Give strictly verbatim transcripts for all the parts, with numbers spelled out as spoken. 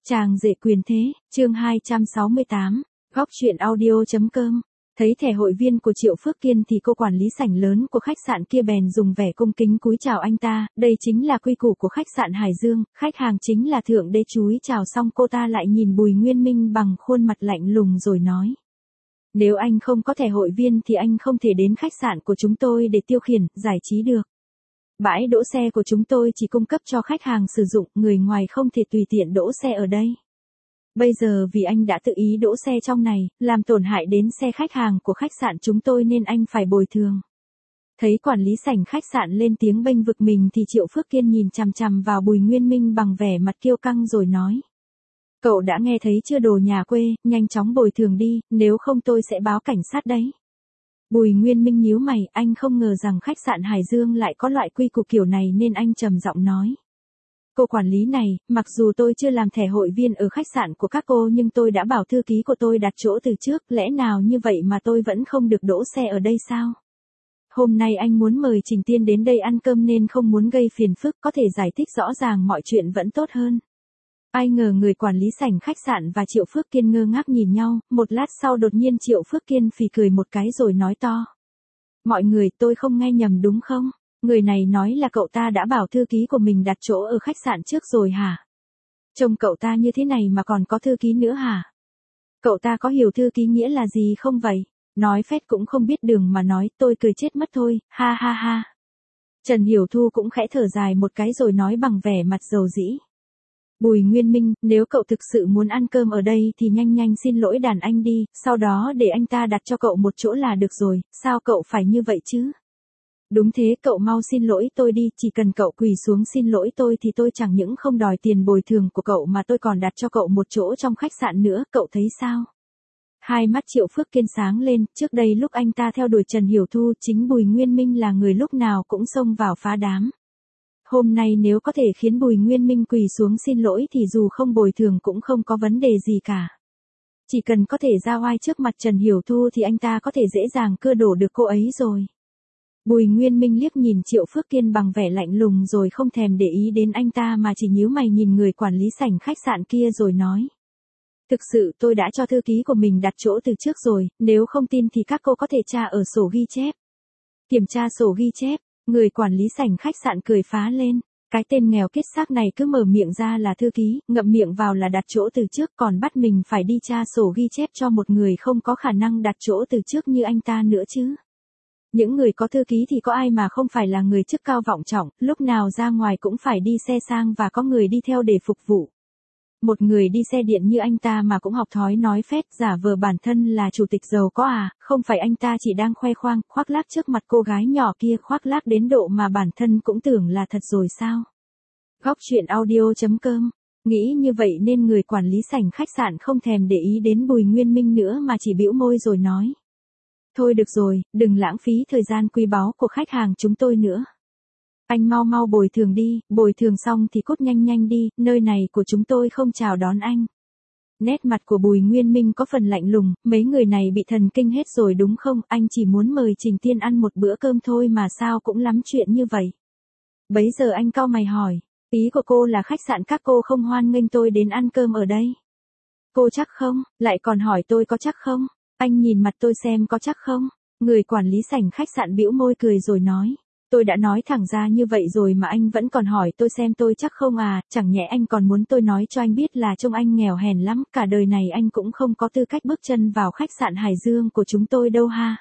Chàng rể quyền thế, chương hai trăm sáu mươi tám, góc truyện audio.com. Thấy thẻ hội viên của Triệu Phước Kiên thì cô quản lý sảnh lớn của khách sạn kia bèn dùng vẻ cung kính cúi chào anh ta, đây chính là quy củ của khách sạn Hải Dương, khách hàng chính là thượng đế. Chúi chào xong cô ta lại nhìn Bùi Nguyên Minh bằng khuôn mặt lạnh lùng rồi nói. Nếu anh không có thẻ hội viên thì anh không thể đến khách sạn của chúng tôi để tiêu khiển, giải trí được. Bãi đỗ xe của chúng tôi chỉ cung cấp cho khách hàng sử dụng, người ngoài không thể tùy tiện đỗ xe ở đây. Bây giờ vì anh đã tự ý đỗ xe trong này, làm tổn hại đến xe khách hàng của khách sạn chúng tôi nên anh phải bồi thường. Thấy quản lý sảnh khách sạn lên tiếng bênh vực mình thì Triệu Phước Kiên nhìn chằm chằm vào Bùi Nguyên Minh bằng vẻ mặt kiêu căng rồi nói. Cậu đã nghe thấy chưa, đồ nhà quê, nhanh chóng bồi thường đi, nếu không tôi sẽ báo cảnh sát đấy. Bùi Nguyên Minh nhíu mày, anh không ngờ rằng khách sạn Hải Dương lại có loại quy củ kiểu này nên anh trầm giọng nói. Cô quản lý này, mặc dù tôi chưa làm thẻ hội viên ở khách sạn của các cô nhưng tôi đã bảo thư ký của tôi đặt chỗ từ trước, lẽ nào như vậy mà tôi vẫn không được đỗ xe ở đây sao? Hôm nay anh muốn mời Trình Tiên đến đây ăn cơm nên không muốn gây phiền phức, có thể giải thích rõ ràng mọi chuyện vẫn tốt hơn. Ai ngờ người quản lý sảnh khách sạn và Triệu Phước Kiên ngơ ngác nhìn nhau, một lát sau đột nhiên Triệu Phước Kiên phì cười một cái rồi nói to. Mọi người, tôi không nghe nhầm đúng không? Người này nói là cậu ta đã bảo thư ký của mình đặt chỗ ở khách sạn trước rồi hả? Trông cậu ta như thế này mà còn có thư ký nữa hả? Cậu ta có hiểu thư ký nghĩa là gì không vậy? Nói phét cũng không biết đường mà nói, tôi cười chết mất thôi, ha ha ha. Trần Hiểu Thu cũng khẽ thở dài một cái rồi nói bằng vẻ mặt dầu dĩ. Bùi Nguyên Minh, nếu cậu thực sự muốn ăn cơm ở đây thì nhanh nhanh xin lỗi đàn anh đi, sau đó để anh ta đặt cho cậu một chỗ là được rồi, sao cậu phải như vậy chứ? Đúng thế, cậu mau xin lỗi tôi đi, chỉ cần cậu quỳ xuống xin lỗi tôi thì tôi chẳng những không đòi tiền bồi thường của cậu mà tôi còn đặt cho cậu một chỗ trong khách sạn nữa, cậu thấy sao? Hai mắt Triệu Phước Kiên sáng lên, trước đây lúc anh ta theo đuổi Trần Hiểu Thu, chính Bùi Nguyên Minh là người lúc nào cũng xông vào phá đám. Hôm nay nếu có thể khiến Bùi Nguyên Minh quỳ xuống xin lỗi thì dù không bồi thường cũng không có vấn đề gì cả. Chỉ cần có thể ra oai trước mặt Trần Hiểu Thu thì anh ta có thể dễ dàng cưa đổ được cô ấy rồi. Bùi Nguyên Minh liếc nhìn Triệu Phước Kiên bằng vẻ lạnh lùng rồi không thèm để ý đến anh ta mà chỉ nhíu mày nhìn người quản lý sảnh khách sạn kia rồi nói. Thực sự tôi đã cho thư ký của mình đặt chỗ từ trước rồi, nếu không tin thì các cô có thể tra ở sổ ghi chép. Kiểm tra sổ ghi chép. Người quản lý sảnh khách sạn cười phá lên, cái tên nghèo kiết xác này cứ mở miệng ra là thư ký, ngậm miệng vào là đặt chỗ từ trước còn bắt mình phải đi tra sổ ghi chép cho một người không có khả năng đặt chỗ từ trước như anh ta nữa chứ. Những người có thư ký thì có ai mà không phải là người chức cao vọng trọng, lúc nào ra ngoài cũng phải đi xe sang và có người đi theo để phục vụ. Một người đi xe điện như anh ta mà cũng học thói nói phét giả vờ bản thân là chủ tịch giàu có à, không phải anh ta chỉ đang khoe khoang, khoác lác trước mặt cô gái nhỏ kia, khoác lác đến độ mà bản thân cũng tưởng là thật rồi sao? Góc truyện audio.com, nghĩ như vậy nên người quản lý sảnh khách sạn không thèm để ý đến Bùi Nguyên Minh nữa mà chỉ bĩu môi rồi nói. Thôi được rồi, đừng lãng phí thời gian quý báu của khách hàng chúng tôi nữa. Anh mau mau bồi thường đi, bồi thường xong thì cút nhanh nhanh đi, nơi này của chúng tôi không chào đón anh. Nét mặt của Bùi Nguyên Minh có phần lạnh lùng, mấy người này bị thần kinh hết rồi đúng không, anh chỉ muốn mời Trình Tiên ăn một bữa cơm thôi mà sao cũng lắm chuyện như vậy. Bấy giờ anh cau mày hỏi, ý của cô là khách sạn các cô không hoan nghênh tôi đến ăn cơm ở đây. Cô chắc không, lại còn hỏi tôi có chắc không, anh nhìn mặt tôi xem có chắc không, người quản lý sảnh khách sạn bĩu môi cười rồi nói. Tôi đã nói thẳng ra như vậy rồi mà anh vẫn còn hỏi tôi xem tôi chắc không à, chẳng nhẽ anh còn muốn tôi nói cho anh biết là trông anh nghèo hèn lắm, cả đời này anh cũng không có tư cách bước chân vào khách sạn Hải Dương của chúng tôi đâu ha.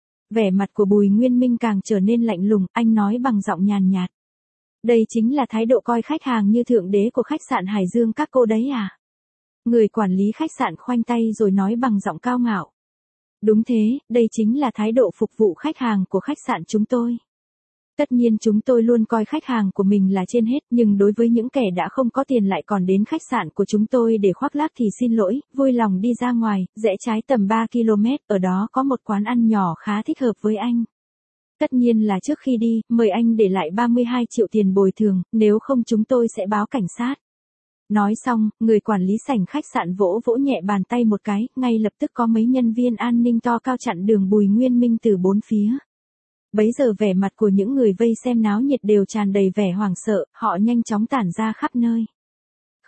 Vẻ mặt của Bùi Nguyên Minh càng trở nên lạnh lùng, anh nói bằng giọng nhàn nhạt. Đây chính là thái độ coi khách hàng như thượng đế của khách sạn Hải Dương các cô đấy à? Người quản lý khách sạn khoanh tay rồi nói bằng giọng cao ngạo. Đúng thế, đây chính là thái độ phục vụ khách hàng của khách sạn chúng tôi. Tất nhiên chúng tôi luôn coi khách hàng của mình là trên hết, nhưng đối với những kẻ đã không có tiền lại còn đến khách sạn của chúng tôi để khoác lác thì xin lỗi, vui lòng đi ra ngoài, rẽ trái tầm ba ki lô mét, ở đó có một quán ăn nhỏ khá thích hợp với anh. Tất nhiên là trước khi đi, mời anh để lại ba mươi hai triệu tiền bồi thường, nếu không chúng tôi sẽ báo cảnh sát. Nói xong, người quản lý sảnh khách sạn vỗ vỗ nhẹ bàn tay một cái, ngay lập tức có mấy nhân viên an ninh to cao chặn đường Bùi Nguyên Minh từ bốn phía. Bấy giờ vẻ mặt của những người vây xem náo nhiệt đều tràn đầy vẻ hoảng sợ, họ nhanh chóng tản ra khắp nơi.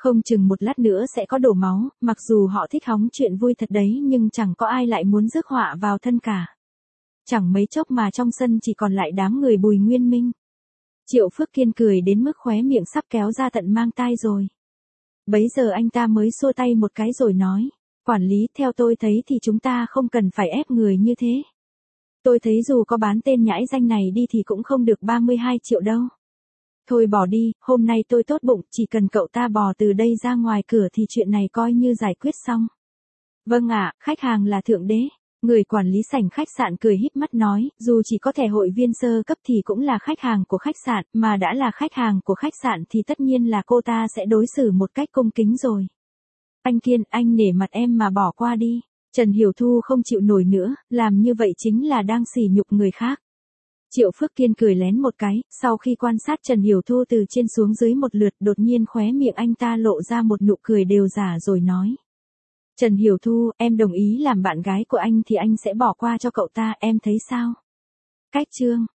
Không chừng một lát nữa sẽ có đổ máu, mặc dù họ thích hóng chuyện vui thật đấy nhưng chẳng có ai lại muốn rước họa vào thân cả. Chẳng mấy chốc mà trong sân chỉ còn lại đám người Bùi Nguyên Minh. Triệu Phước Kiên cười đến mức khóe miệng sắp kéo ra tận mang tai rồi. Bấy giờ anh ta mới xua tay một cái rồi nói, quản lý, theo tôi thấy thì chúng ta không cần phải ép người như thế. Tôi thấy dù có bán tên nhãi danh này đi thì cũng không được ba mươi hai triệu đâu. Thôi bỏ đi, hôm nay tôi tốt bụng, chỉ cần cậu ta bò từ đây ra ngoài cửa thì chuyện này coi như giải quyết xong. Vâng ạ, khách hàng là thượng đế. Người quản lý sảnh khách sạn cười híp mắt nói, dù chỉ có thẻ hội viên sơ cấp thì cũng là khách hàng của khách sạn, mà đã là khách hàng của khách sạn thì tất nhiên là cô ta sẽ đối xử một cách cung kính rồi. Anh Kiên, anh nể mặt em mà bỏ qua đi. Trần Hiểu Thu không chịu nổi nữa, làm như vậy chính là đang sỉ nhục người khác. Triệu Phước Kiên cười lén một cái, sau khi quan sát Trần Hiểu Thu từ trên xuống dưới một lượt, đột nhiên khóe miệng anh ta lộ ra một nụ cười đều giả rồi nói. Trần Hiểu Thu, em đồng ý làm bạn gái của anh thì anh sẽ bỏ qua cho cậu ta, em thấy sao? Cách chương